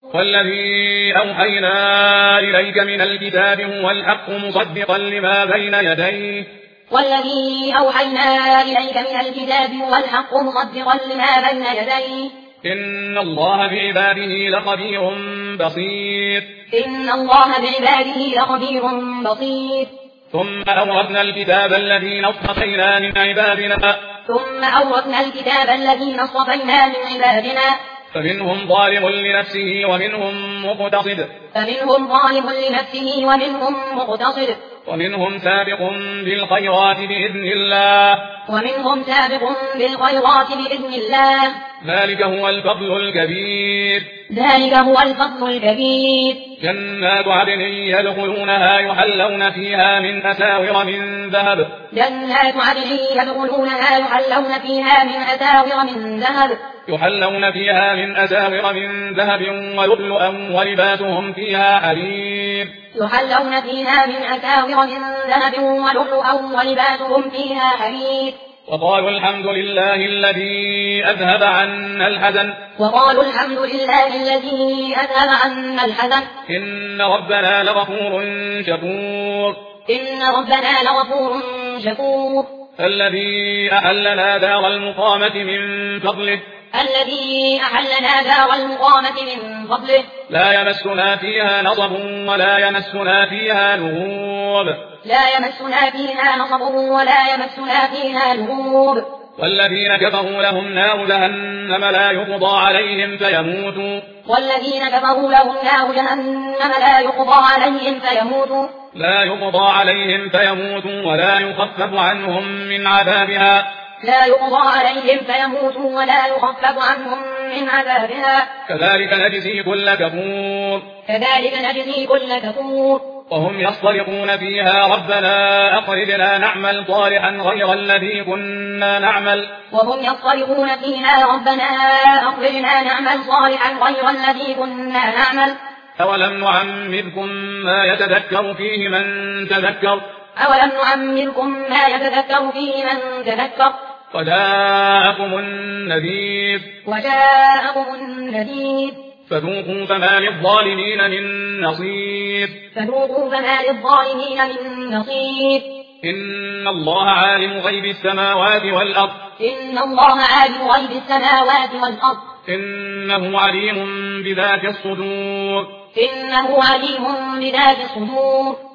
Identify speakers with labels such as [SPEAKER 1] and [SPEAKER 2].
[SPEAKER 1] والذي أوحينا إليك من الكتاب هو الحق مصدقا لما بين يديه
[SPEAKER 2] والذي أوحينا إليك من الكتاب هو الحق مصدقا لما بين يديه
[SPEAKER 1] إن الله بعباده لخبير بصير
[SPEAKER 2] إن الله بعباده لخبير بصير
[SPEAKER 1] ثم أورثنا الكتاب الذين اصطفينا من عبادنا فمنهم ظالم لنفسه ومنهم مقتصد ومنهم سابق بالخيرات بإذن الله ذلك هو الفضل الكبير جنات عدن يدخلونها يحلون فيها من أساور من ذهب ولؤلؤا ولباسهم فيها حرير وقالوا الحمد لله الذي أذهب عنا الحزن إن ربنا لغفور شكور الذي أحلنا دار المقامة من فضله لا يمسنا فيها نصب ولا يمسنا فيها لغوب والذين كفروا لهم نار جهنم لا يقضى عليهم فيموتوا ولا يخفف عنهم من عذابها كذلك نجزي كل كفور وهم يصطرخون فيها ربنا أخرجنا نعمل صالحا غير الذي كنا نعمل أولم نعمركم ما يتذكر فيه من تذكر وجاءكم النذير فذوقوا فما للظالمين من نصير إن الله عالم غيب السماوات والأرض إنه عليم بذات الصدور